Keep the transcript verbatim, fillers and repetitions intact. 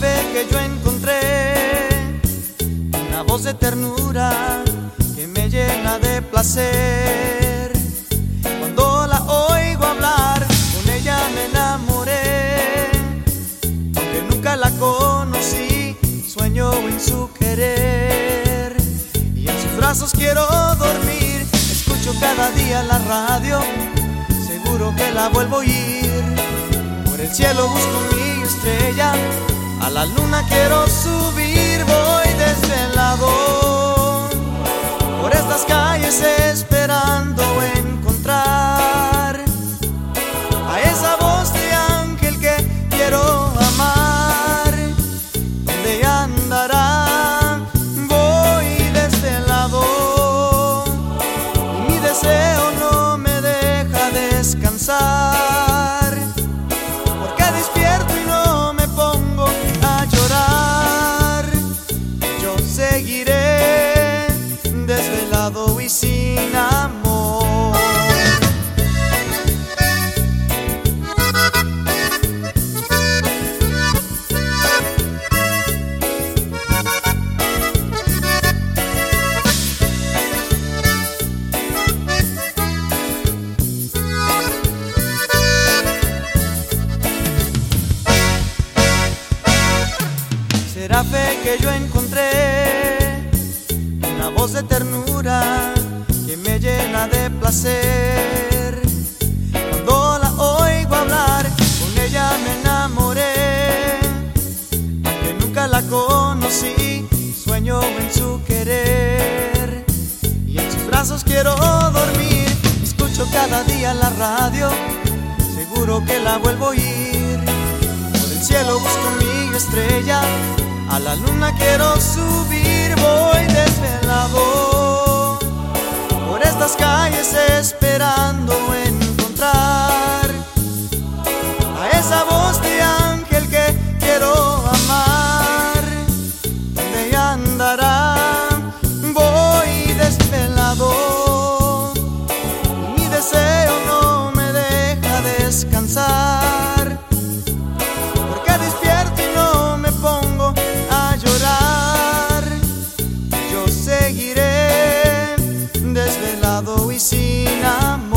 fe que yo encontré, una voz de ternura que me llena de placer. Cuando la oigo hablar, con ella me enamoré. Aunque nunca la conocí, sueño en su querer. Y en sus brazos quiero dormir. Escucho cada día la radio, seguro que la vuelvo a oír. Por el cielo busco mi estrella, a la luna quiero subir. Voy desvelado por estas calles esperando encontrar a esa voz de ángel que quiero amar. ¿Dónde andará? Voy desvelado y mi deseo no me deja descansar, porque despierto y no me pongo a llorar. Yo seguiré desvelado y sin amor. Será fe que yo encontré, una voz de ternura que me llena de placer. Cuando la oigo hablar, con ella me enamoré. Aunque nunca la conocí, sueño en su querer. Y en sus brazos quiero dormir. Escucho cada día la radio, seguro que la vuelvo a oír. Por el cielo busco mi estrella, a la luna quiero subir. Voy desvelado por estas calles esperando encontrar a esa voz de ángel que quiero amar. ¿Dónde andará? Voy desvelado y mi deseo no me deja descansar, porque despierto y no me pongo a llorar. Yo seguiré desvelado y sin amor.